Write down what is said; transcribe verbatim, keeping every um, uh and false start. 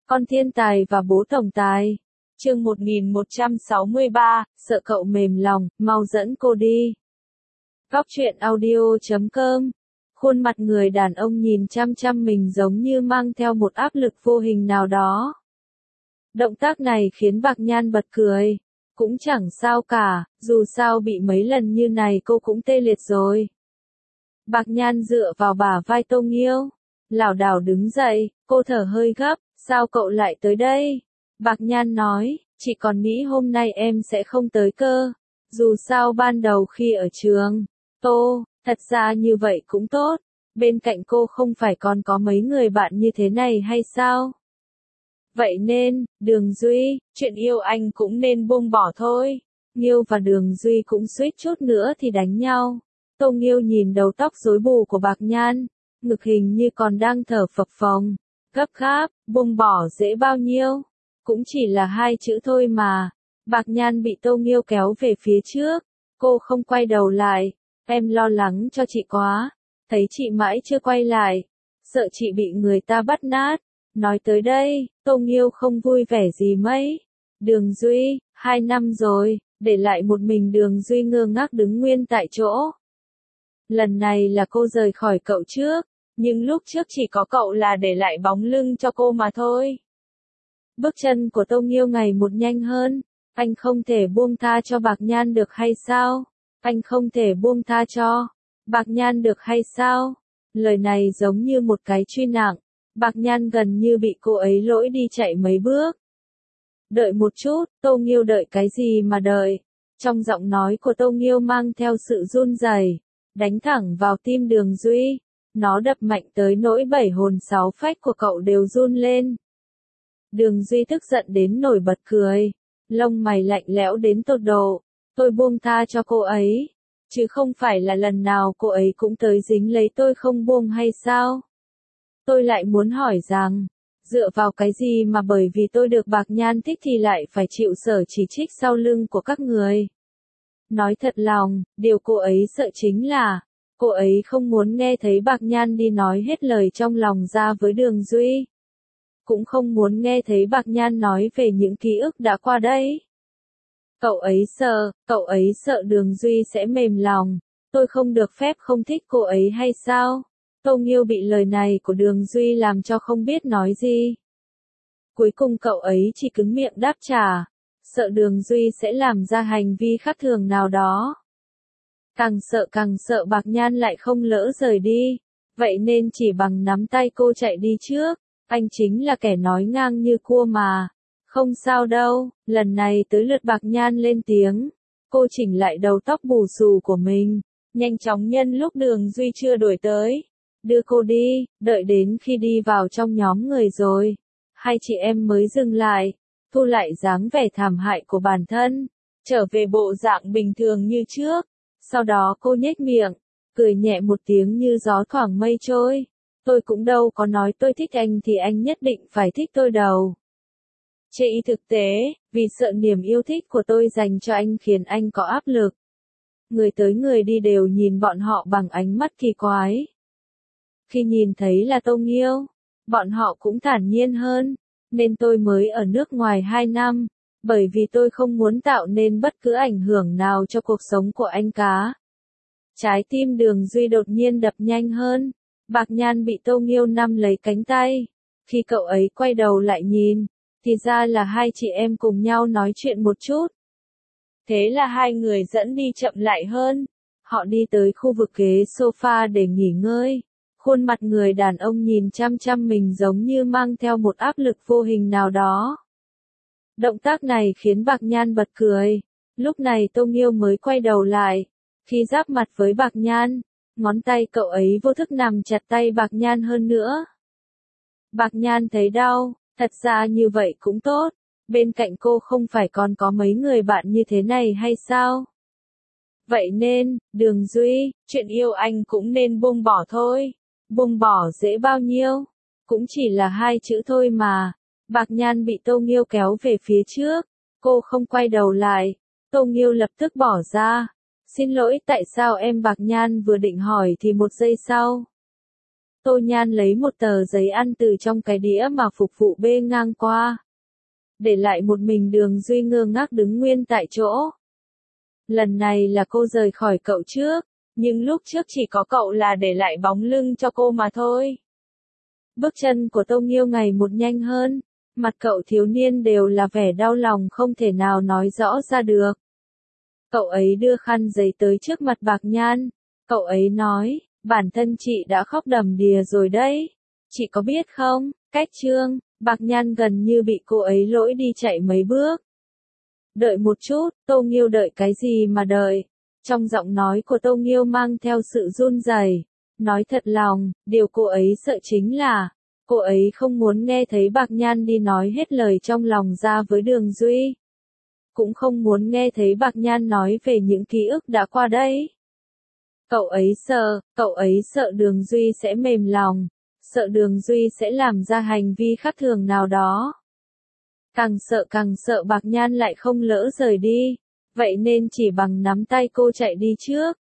Con thiên tài và bố tổng tài. Chương một nghìn một trăm sáu mươi ba, sợ cậu mềm lòng, mau dẫn cô đi. Góc truyện audio chấm com. Khuôn mặt người đàn ông nhìn chăm chăm mình giống như mang theo một áp lực vô hình nào đó. Động tác này khiến Bạc Nhan bật cười. Cũng chẳng sao cả, dù sao bị mấy lần như này cô cũng tê liệt rồi. Bạc Nhan dựa vào bả vai Tô Nghiêu, lảo đảo đứng dậy, cô thở hơi gấp, sao cậu lại tới đây? Bạc Nhan nói, chị còn nghĩ hôm nay em sẽ không tới cơ. Dù sao ban đầu khi ở trường, Tô, thật ra như vậy cũng tốt. Bên cạnh cô không phải còn có mấy người bạn như thế này hay sao? Vậy nên, Đường Duy, chuyện yêu anh cũng nên buông bỏ thôi. Nghiêu và Đường Duy cũng suýt chút nữa thì đánh nhau. Tô Nghiêu nhìn đầu tóc rối bù của Bạc Nhan, ngực hình như còn đang thở phập phồng, gấp gáp, buông bỏ dễ bao nhiêu. Cũng chỉ là hai chữ thôi mà. Bạc Nhan bị Tô Nghiêu kéo về phía trước, cô không quay đầu lại. Em lo lắng cho chị quá, thấy chị mãi chưa quay lại, sợ chị bị người ta bắt nạt. Nói tới đây, Tô Nghiêu không vui vẻ gì mấy. Đường Duy, hai năm rồi, để lại một mình Đường Duy ngơ ngác đứng nguyên tại chỗ. Lần này là cô rời khỏi cậu trước, nhưng lúc trước chỉ có cậu là để lại bóng lưng cho cô mà thôi. Bước chân của Tô Nghiêu ngày một nhanh hơn, anh không thể buông tha cho Bạc Nhan được hay sao? Anh không thể buông tha cho Bạc Nhan được hay sao? Lời này giống như một cái truy nặng. Bạc Nhan gần như bị cô ấy lỗi đi chạy mấy bước. Đợi một chút, Tô Nghiêu đợi cái gì mà đợi? Trong giọng nói của Tô Nghiêu mang theo sự run rẩy, đánh thẳng vào tim Đường Duy. Nó đập mạnh tới nỗi bảy hồn sáu phách của cậu đều run lên. Đường Duy tức giận đến nổi bật cười, lông mày lạnh lẽo đến tột độ. Tôi buông tha cho cô ấy, chứ không phải là lần nào cô ấy cũng tới dính lấy tôi không buông hay sao? Tôi lại muốn hỏi rằng, dựa vào cái gì mà bởi vì tôi được Bạc Nhan thích thì lại phải chịu sở chỉ trích sau lưng của các người? Nói thật lòng, điều cô ấy sợ chính là, cô ấy không muốn nghe thấy Bạc Nhan đi nói hết lời trong lòng ra với Đường Duy. Cũng không muốn nghe thấy Bạc Nhan nói về những ký ức đã qua đây. Cậu ấy sợ, cậu ấy sợ Đường Duy sẽ mềm lòng. Tôi không được phép không thích cô ấy hay sao? Tô Nghiêu bị lời này của Đường Duy làm cho không biết nói gì. Cuối cùng cậu ấy chỉ cứng miệng đáp trả, sợ Đường Duy sẽ làm ra hành vi khác thường nào đó. Càng sợ càng sợ Bạc Nhan lại không lỡ rời đi, vậy nên chỉ bằng nắm tay cô chạy đi trước. Anh chính là kẻ nói ngang như cua mà. Không sao đâu, lần này tới lượt Bạc Nhan lên tiếng. Cô chỉnh lại đầu tóc bù xù của mình, nhanh chóng nhân lúc Đường Duy chưa đuổi tới. Đưa cô đi, đợi đến khi đi vào trong nhóm người rồi. Hai chị em mới dừng lại, thu lại dáng vẻ thảm hại của bản thân, trở về bộ dạng bình thường như trước. Sau đó cô nhếch miệng, cười nhẹ một tiếng như gió thoảng mây trôi. Tôi cũng đâu có nói tôi thích anh thì anh nhất định phải thích tôi đâu. Trên thực tế, vì sợ niềm yêu thích của tôi dành cho anh khiến anh có áp lực. Người tới người đi đều nhìn bọn họ bằng ánh mắt kỳ quái. Khi nhìn thấy là Tô Nghiêu, bọn họ cũng thản nhiên hơn, nên tôi mới ở nước ngoài hai năm, bởi vì tôi không muốn tạo nên bất cứ ảnh hưởng nào cho cuộc sống của anh cả. Trái tim Đường Duy đột nhiên đập nhanh hơn. Bạc Nhan bị Tô Nghiêu nắm lấy cánh tay. Khi cậu ấy quay đầu lại nhìn, thì ra là hai chị em cùng nhau nói chuyện một chút. Thế là hai người dẫn đi chậm lại hơn. Họ đi tới khu vực ghế sofa để nghỉ ngơi. Khuôn mặt người đàn ông nhìn chăm chăm mình giống như mang theo một áp lực vô hình nào đó. Động tác này khiến Bạc Nhan bật cười. Lúc này Tô Nghiêu mới quay đầu lại. Khi giáp mặt với Bạc Nhan, ngón tay cậu ấy vô thức nằm chặt tay Bạc Nhan hơn nữa. Bạc Nhan thấy đau, thật ra như vậy cũng tốt. Bên cạnh cô không phải còn có mấy người bạn như thế này hay sao? Vậy nên, Đường Duy, chuyện yêu anh cũng nên buông bỏ thôi. Buông bỏ dễ bao nhiêu? Cũng chỉ là hai chữ thôi mà. Bạc Nhan bị Tô Nghiêu kéo về phía trước. Cô không quay đầu lại. Tô Nghiêu lập tức bỏ ra. Xin lỗi, tại sao em? Bạc Nhan vừa định hỏi thì một giây sau. Tô Nhan lấy một tờ giấy ăn từ trong cái đĩa mà phục vụ bê ngang qua. Để lại một mình Đường Duy ngơ ngác đứng nguyên tại chỗ. Lần này là cô rời khỏi cậu trước, nhưng lúc trước chỉ có cậu là để lại bóng lưng cho cô mà thôi. Bước chân của Tô Nghiêu ngày một nhanh hơn, mặt cậu thiếu niên đều là vẻ đau lòng không thể nào nói rõ ra được. Cậu ấy đưa khăn giấy tới trước mặt Bạc Nhan, cậu ấy nói, bản thân chị đã khóc đầm đìa rồi đấy, chị có biết không, cách Trương, Bạc Nhan gần như bị cô ấy lỗi đi chạy mấy bước. Đợi một chút, Tô Nghiêu đợi cái gì mà đợi? Trong giọng nói của Tô Nghiêu mang theo sự run rẩy. Nói thật lòng, điều cô ấy sợ chính là, cô ấy không muốn nghe thấy Bạc Nhan đi nói hết lời trong lòng ra với Đường Duy. Cũng không muốn nghe thấy Bạc Nhan nói về những ký ức đã qua đây. Cậu ấy sợ, cậu ấy sợ Đường Duy sẽ mềm lòng, sợ Đường Duy sẽ làm ra hành vi khác thường nào đó. Càng sợ càng sợ Bạc Nhan lại không lỡ rời đi, vậy nên chỉ bằng nắm tay cô chạy đi trước.